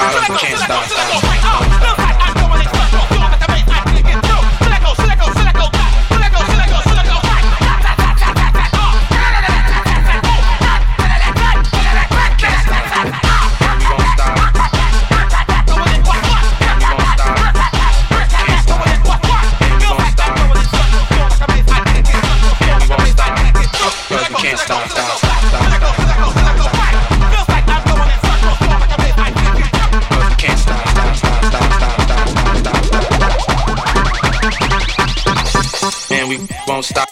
Won't stop.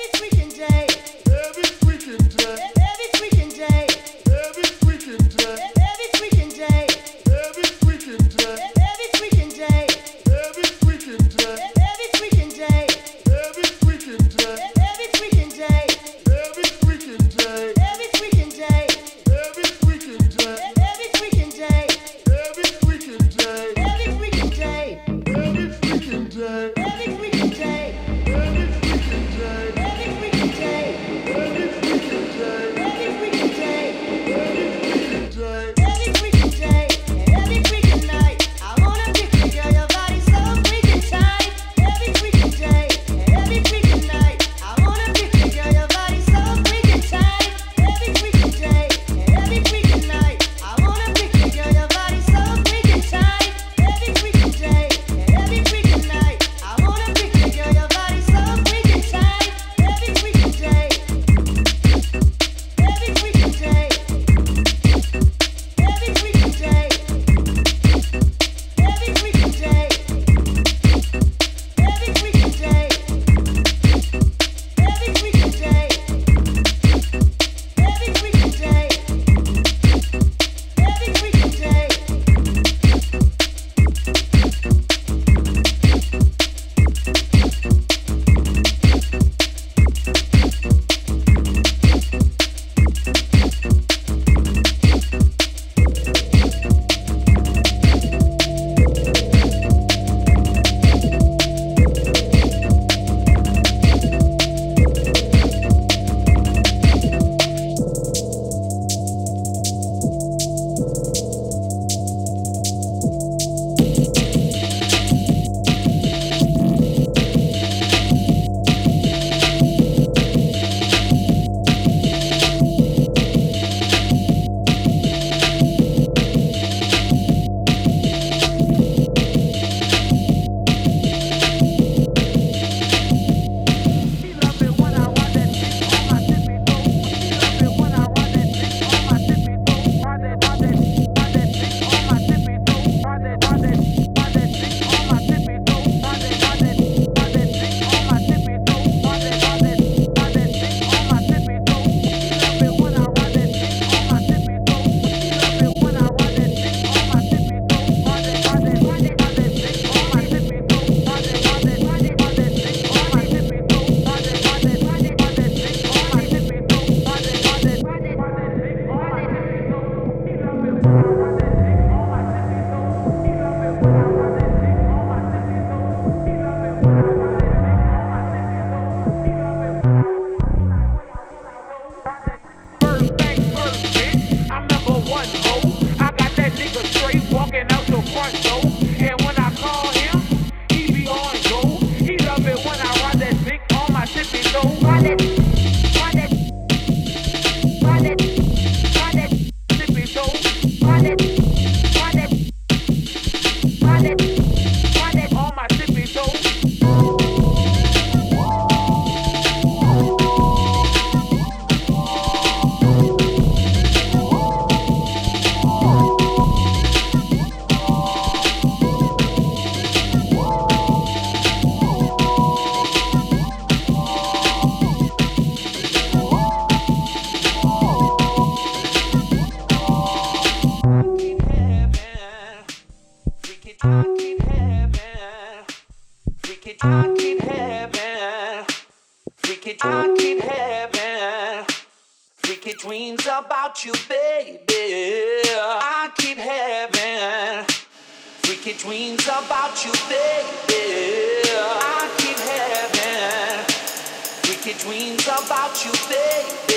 dreams about you, baby. I keep having freaky dreams about you, baby. I keep having freaky dreams about you,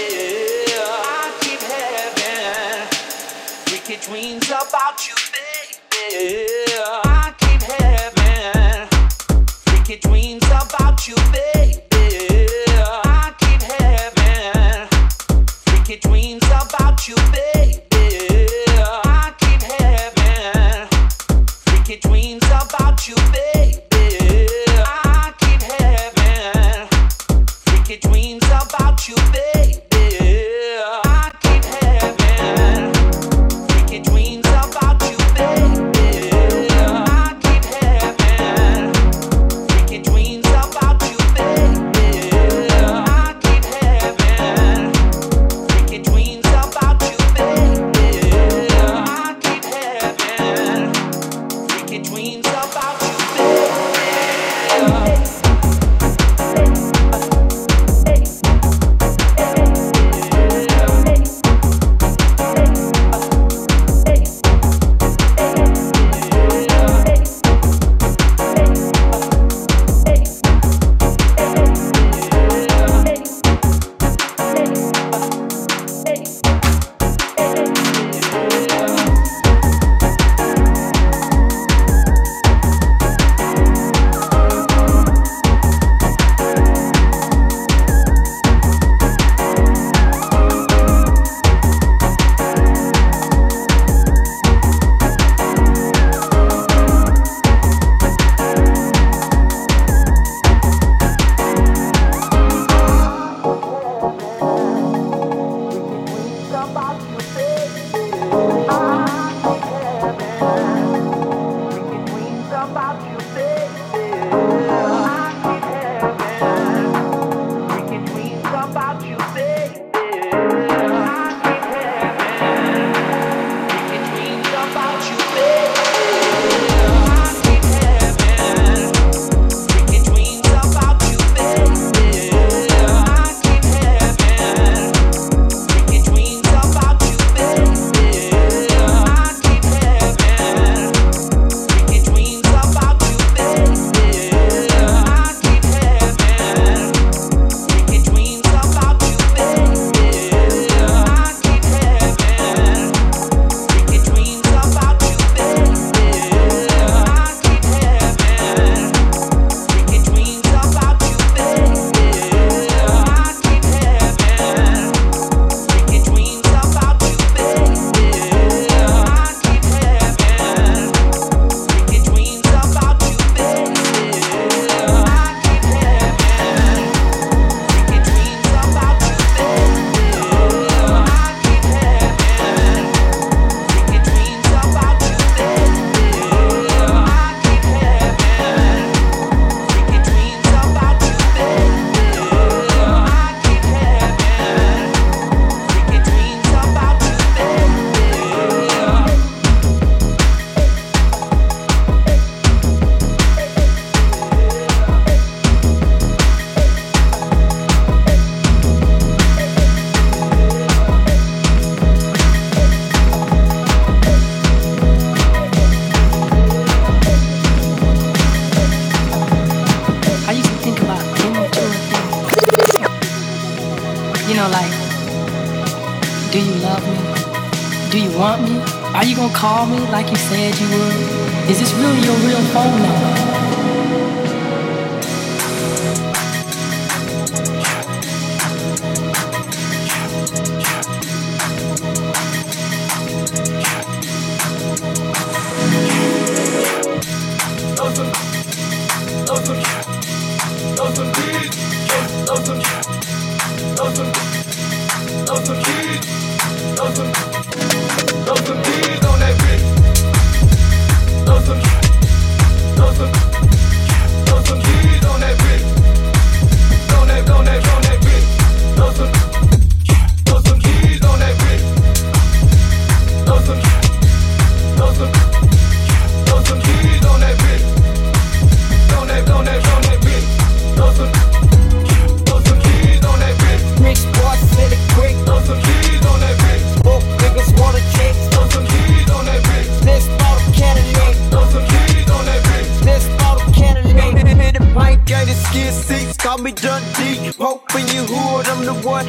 baby. I keep having freaky dreams about you, baby. I keep having freaky dreams about you, baby. I keep having freaky dreams about you, baby. I keep having freaky dreams about you, baby. I keep having freaky dreams about you, baby. I keep having freaky dreams about you, baby. I keep having freaky dreams about you, baby. I keep having freaky dreams about you, baby. I keep having freaky dreams about you, baby. Call me like you said you would? Is this really your real phone number?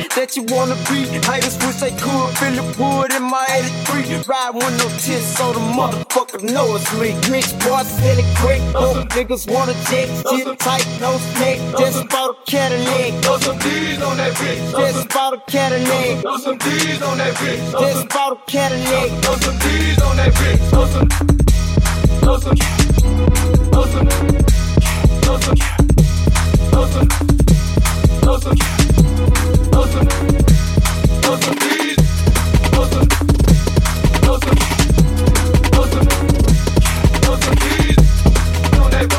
that you wanna be. Haters wish they could feel the wood in my 83. Ride with no tits so the motherfucker know it's me. Rich boy selling crack, broke niggas wanna jet. Shit tight, no snake, just bought a Cadillac. Throw some D's on that bitch. Just bought a Cadillac. Throw some D's on that bitch. Just bought a Cadillac. Throw some D's on that bitch. Throw some. Throw some. Throw some. Throw some. Throw some. Throw some. Throw some. Throw some D's. Throw some. Throw some. Throw some. Throw some D's. On that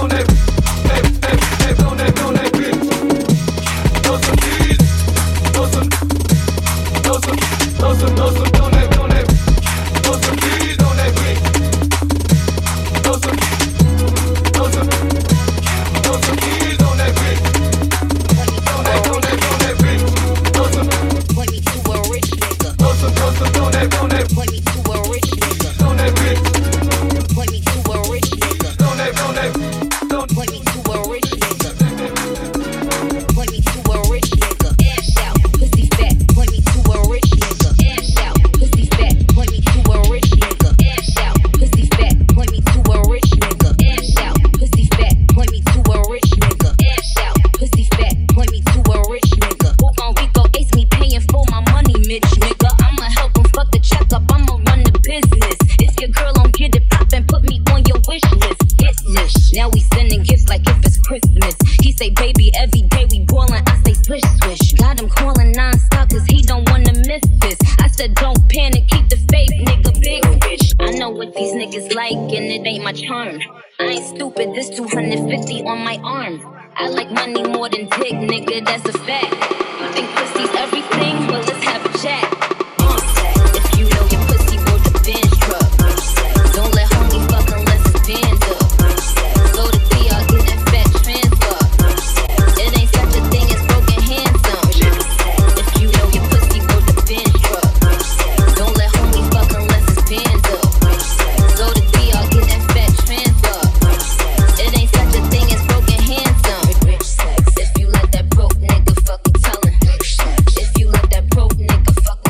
bitch. Throw some D's. Throw some. Throw some. Throw some. Throw some. On that. Throw some D's on that bitch. Throw some. Throw some. Throw some D's on that bitch. On that bitch. Throw some. Point me to a rich nigga. Throw some on that. Point me to a rich nigga. On that bitch. Point me to a rich nigga. On that. Point me to a rich nigga. Point me to a rich nigga. Ash out, pussy fat. Point me to a rich nigga. Ash out, pussy fat. Point me to a rich nigga. Ash out, pussy fat. Point me to a rich nigga. Ash out, pussy fat. Point me to a rich nigga. Ash out, pussy fat. Point me to a rich nigga. Who gon' Rico ace me paying for my money, Mitch nigga? I'ma help him fuck the check up. I'ma run the business. If your girl don't get it poppin', put me on your wish list. Hit list. Now we sending gifts like if it's Christmas. He say, baby, every day we ballin'. I say, swish, swish. Got him calling non-stop cause he don't wanna miss this. I said, don't panic, keep the faith, nigga, big bitch. I know what these niggas like and it ain't my charm. I ain't stupid, this 250 on my arm. I like money more than dick, nigga, that's a fact. You think pussy's everything? Well, let's have a chat. If you know your pussy worth a Benz truck, don't let homie fuck unless it's bands up. Go to DR, get that fat transfer. It ain't such a thing as broken handsome. If you know your pussy worth a Benz truck, don't let homie fuck unless it's bands up. Go to DR, get that fat transfer. It ain't such a thing as broken handsome. If you let that broke nigga fuck, tell him. If you let that broke nigga fuck,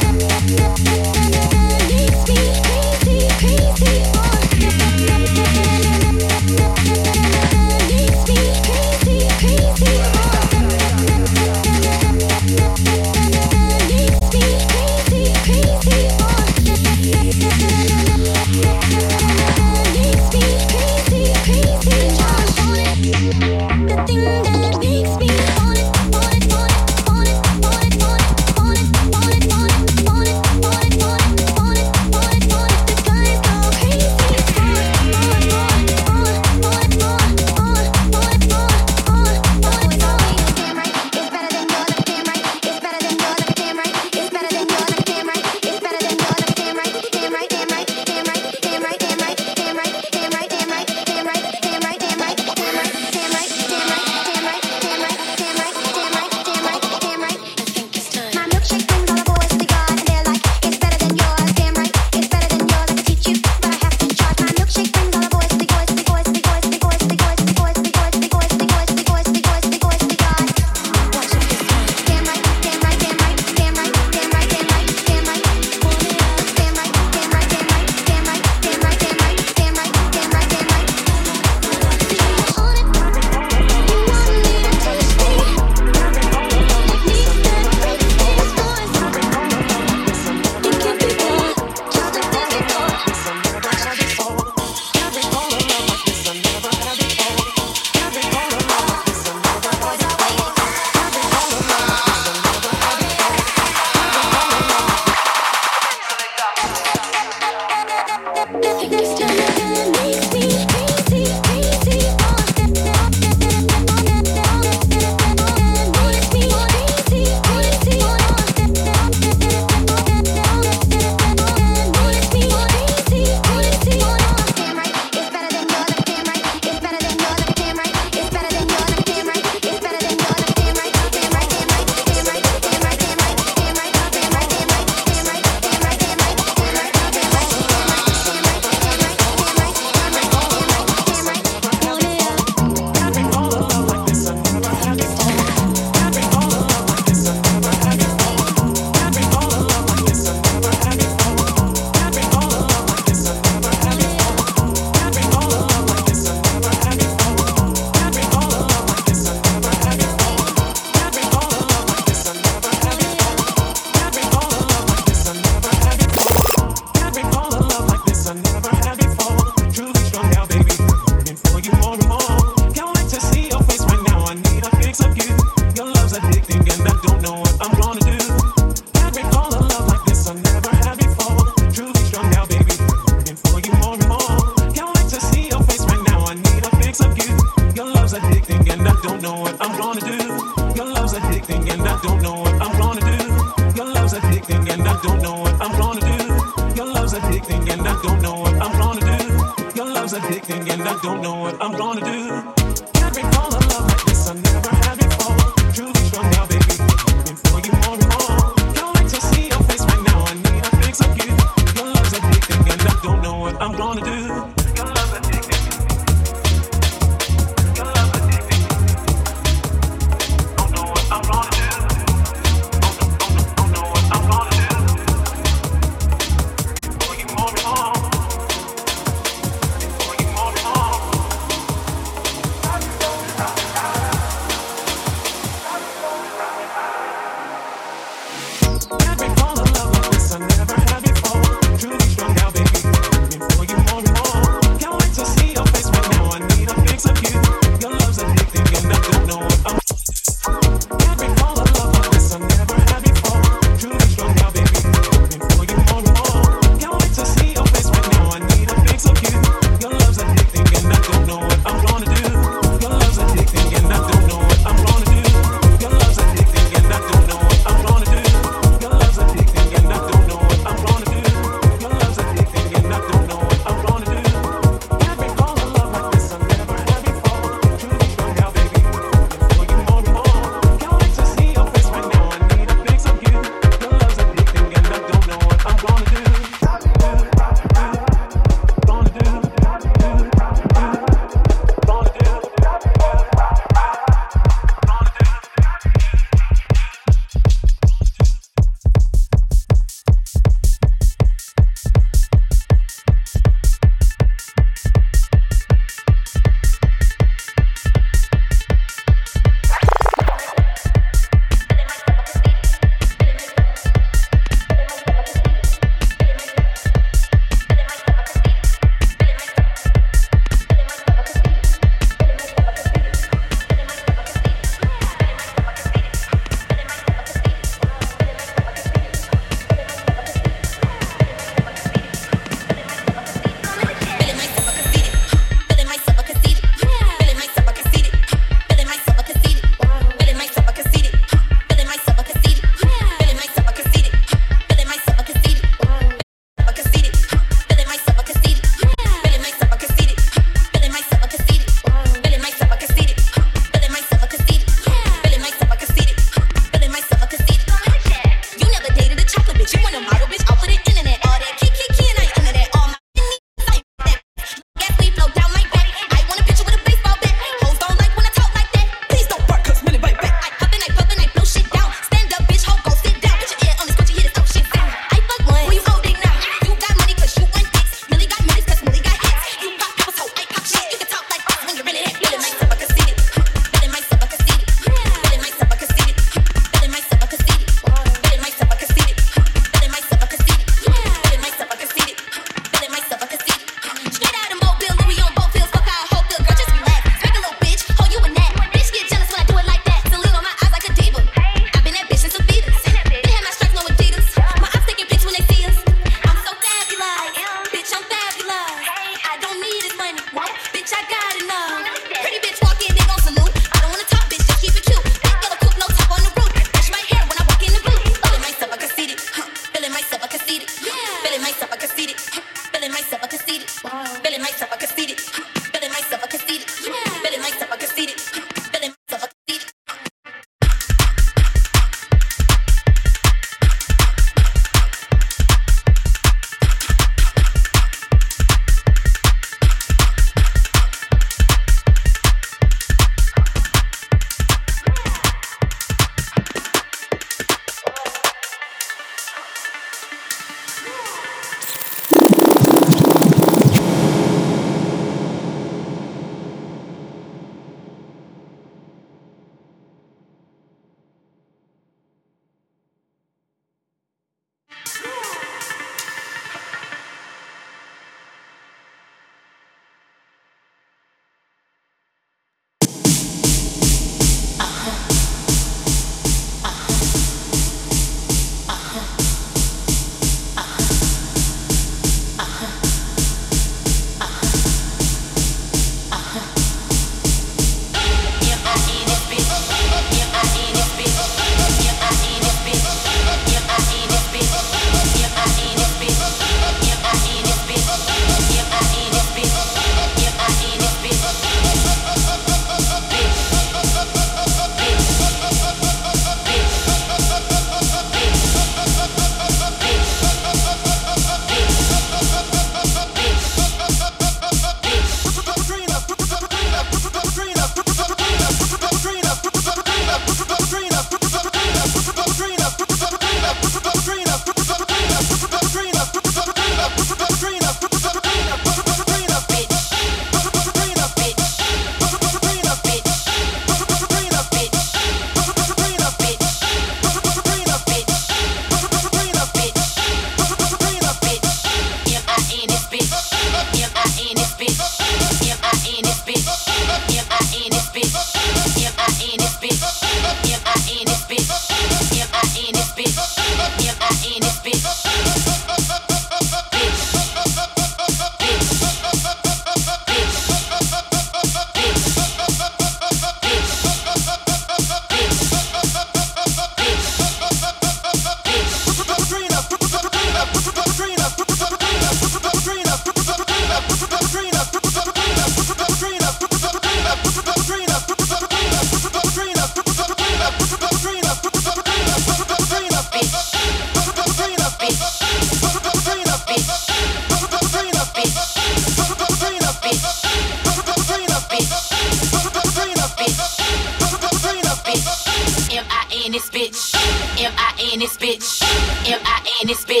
this bitch. M-I-N this bitch.